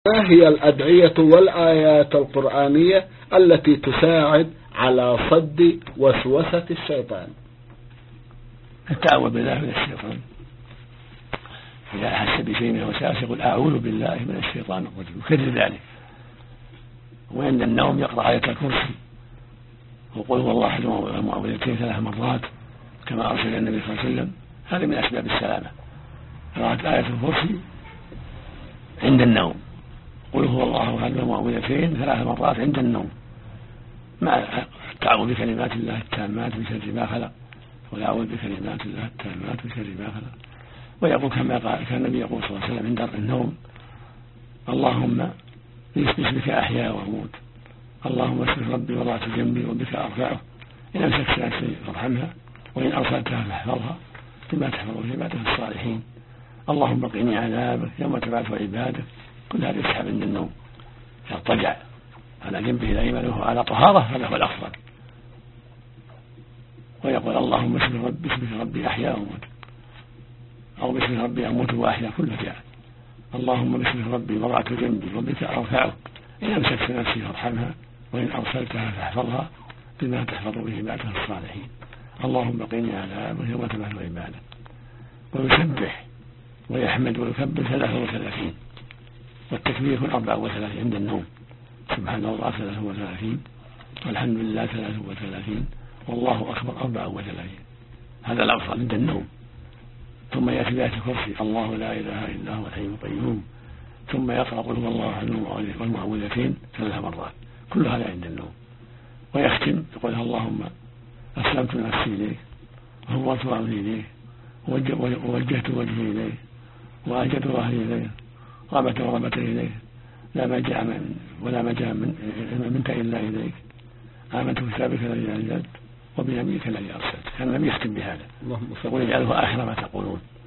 ما هي الأدعية والآيات القرآنية التي تساعد على صد وسوسة الشيطان؟ التعوذ بالله من الشيطان، إذا أحس بشيء من الوسواس يقول أعوذ بالله من الشيطان الرجيم، يكرر ذلك. وعند النوم يقرأ آية الكرسي وقل هو الله أحد والمعوذتين 3 مرات كما أرسل النبي صلى الله عليه وسلم. هذا من أسباب السلامة، قراءة آية الكرسي عند النوم، قل هو الله أحد والمعوذتين 3 مرات عند النوم، مع التعوذ بكلمات الله التامات من شر ما خلق، ويعوذ بكلمات الله التامات من شر ما خلق. ويقول كما كان النبي يقول صلى الله عليه وسلم عند النوم: اللهم باسمك أحيا وأموت، اللهم باسمك ربي وضعت جنبي وبك أرفعه، إن أمسكت نفسي فارحمها وإن أرسلتها فاحفظها بما تحفظ في عبادك الصالحين، اللهم قني عذابك يوم تبعث عبادك. كل هذا يسحب عند النوم، يضطجع على جنبه الأيمن وهو على طهارة، هذا هو الأفضل. ويقول: اللهم باسمك ربي أحيا وأموت، أو باسمك ربي أموت وأحيا، كل جاء. اللهم باسمك ربي وضعت جنبي وبك أرفعه، إن أمسكت نفسي فارحمها وإن أرسلتها فاحفظها بما تحفظ به عبادك الصالحين، اللهم قني عذابك يوم تبعث عبادك. ويسبح ويحمد ويكبر 33، والتكبير يكون 34 عند النوم، سبحان الله 33، والحمد لله 33، والله أكبر 34. هذا الأفضل عند النوم. ثم يأتي بآية الكرسي: الله لا إله إلا هو الحي القيوم، ثم يقرأ قل هو الله أحد والمعوذتين 3 مرات، كل هذا عند النوم. ويختم يقول: اللهم أسلمت نفسي إليك وفوضت أمري إليك ووجهت وجهي إليك وألجأت ظهري إليك رغبة ورهبة إليك، لا ملجأ ولا ملجأ منك إلا إليك، آمنت بكتابك الذي أنزلت وبنبيك الذي أرسلت. كان النبي يختم بهذا، يقول: اجعله آخر ما تقولون.